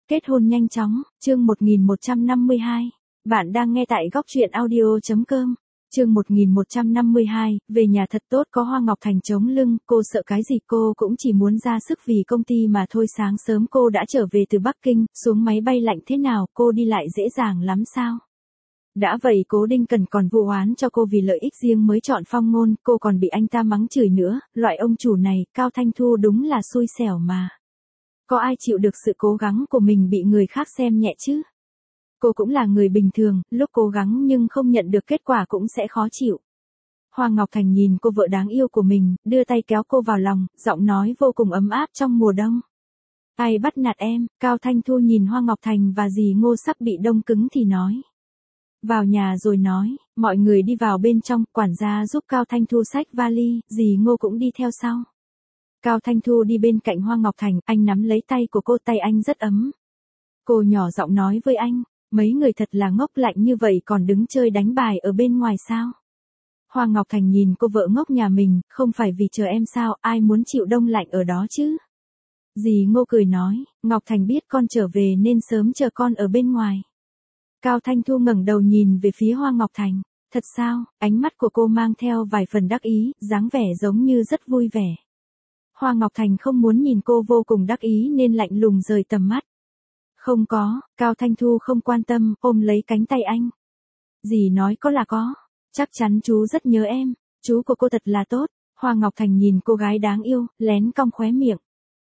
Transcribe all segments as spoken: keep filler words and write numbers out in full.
Kết hôn nhanh chóng, chương một nghìn một trăm năm mươi hai. Bạn đang nghe tại góc truyện audio.com. Chương một nghìn một trăm năm mươi hai, về nhà thật tốt có Hoa Ngọc Thành chống lưng, cô sợ cái gì, cô cũng chỉ muốn ra sức vì công ty mà thôi. Sáng sớm cô đã trở về từ Bắc Kinh, xuống máy bay lạnh thế nào, cô đi lại dễ dàng lắm sao? Đã vậy Cố Đinh Cần còn vu oán cho cô vì lợi ích riêng mới chọn Phong Ngôn, cô còn bị anh ta mắng chửi nữa, loại ông chủ này, Cao Thanh Thu đúng là xui xẻo mà. Có ai chịu được sự cố gắng của mình bị người khác xem nhẹ chứ? Cô cũng là người bình thường, lúc cố gắng nhưng không nhận được kết quả cũng sẽ khó chịu. Hoa Ngọc Thành nhìn cô vợ đáng yêu của mình, đưa tay kéo cô vào lòng, giọng nói vô cùng ấm áp trong mùa đông. Ai bắt nạt em? Cao Thanh Thu nhìn Hoa Ngọc Thành và dì Ngô sắp bị đông cứng thì nói. Vào nhà rồi nói, mọi người đi vào bên trong, quản gia giúp Cao Thanh Thu xách vali, dì Ngô cũng đi theo sau. Cao Thanh Thu đi bên cạnh Hoa Ngọc Thành, anh nắm lấy tay của cô, tay anh rất ấm. Cô nhỏ giọng nói với anh, mấy người thật là ngốc, lạnh như vậy còn đứng chơi đánh bài ở bên ngoài sao? Hoa Ngọc Thành nhìn cô vợ ngốc nhà mình, không phải vì chờ em sao, ai muốn chịu đông lạnh ở đó chứ? Dì Ngô cười nói, Ngọc Thành biết con trở về nên sớm chờ con ở bên ngoài. Cao Thanh Thu ngẩng đầu nhìn về phía Hoa Ngọc Thành, thật sao? Ánh mắt của cô mang theo vài phần đắc ý, dáng vẻ giống như rất vui vẻ. Hoa Ngọc Thành không muốn nhìn cô vô cùng đắc ý nên lạnh lùng rời tầm mắt. Không có, Cao Thanh Thu không quan tâm, ôm lấy cánh tay anh. Dì nói có là có, chắc chắn chú rất nhớ em, chú của cô thật là tốt. Hoa Ngọc Thành nhìn cô gái đáng yêu, lén cong khóe miệng.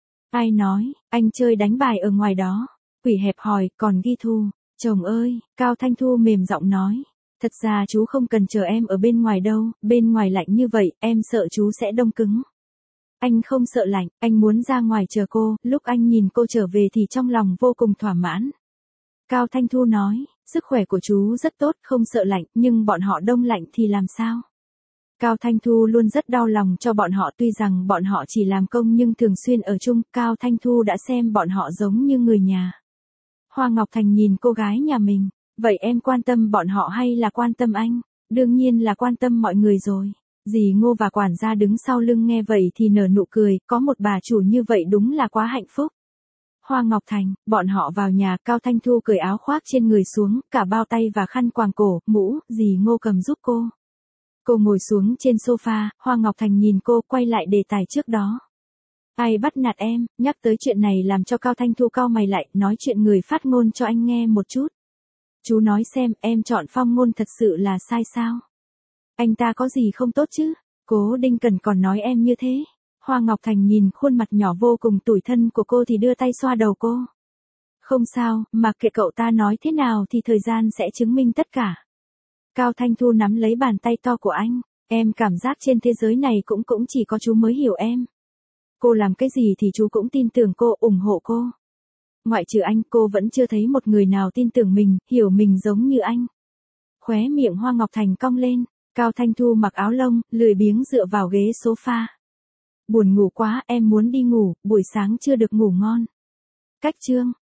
Ai nói, anh chơi đánh bài ở ngoài đó. Quỷ hẹp hòi, còn ghi thu. Chồng ơi, Cao Thanh Thu mềm giọng nói. Thật ra chú không cần chờ em ở bên ngoài đâu, bên ngoài lạnh như vậy, em sợ chú sẽ đông cứng. Anh không sợ lạnh, anh muốn ra ngoài chờ cô, lúc anh nhìn cô trở về thì trong lòng vô cùng thỏa mãn. Cao Thanh Thu nói, sức khỏe của chú rất tốt, không sợ lạnh, nhưng bọn họ đông lạnh thì làm sao? Cao Thanh Thu luôn rất đau lòng cho bọn họ, tuy rằng bọn họ chỉ làm công nhưng thường xuyên ở chung, Cao Thanh Thu đã xem bọn họ giống như người nhà. Hoa Ngọc Thành nhìn cô gái nhà mình, vậy em quan tâm bọn họ hay là quan tâm anh? Đương nhiên là quan tâm mọi người rồi. Dì Ngô và quản gia đứng sau lưng nghe vậy thì nở nụ cười, có một bà chủ như vậy đúng là quá hạnh phúc. Hoa Ngọc Thành, bọn họ vào nhà, Cao Thanh Thu cởi áo khoác trên người xuống, cả bao tay và khăn quàng cổ, mũ, dì Ngô cầm giúp cô. Cô ngồi xuống trên sofa, Hoa Ngọc Thành nhìn cô, quay lại đề tài trước đó. Ai bắt nạt em? Nhắc tới chuyện này làm cho Cao Thanh Thu cau mày lại, nói chuyện người phát ngôn cho anh nghe một chút. Chú nói xem, em chọn Phong Ngôn thật sự là sai sao? Anh ta có gì không tốt chứ? Cố Đinh Cần còn nói em như thế. Hoa Ngọc Thành nhìn khuôn mặt nhỏ vô cùng tủi thân của cô thì đưa tay xoa đầu cô. Không sao, mặc kệ cậu ta nói thế nào thì thời gian sẽ chứng minh tất cả. Cao Thanh Thu nắm lấy bàn tay to của anh. Em cảm giác trên thế giới này cũng cũng chỉ có chú mới hiểu em. Cô làm cái gì thì chú cũng tin tưởng cô, ủng hộ cô. Ngoại trừ anh, cô vẫn chưa thấy một người nào tin tưởng mình, hiểu mình giống như anh. Khóe miệng Hoa Ngọc Thành cong lên. Cao Thanh Thu mặc áo lông, lười biếng dựa vào ghế sofa. Buồn ngủ quá, em muốn đi ngủ, buổi sáng chưa được ngủ ngon. Cách chương.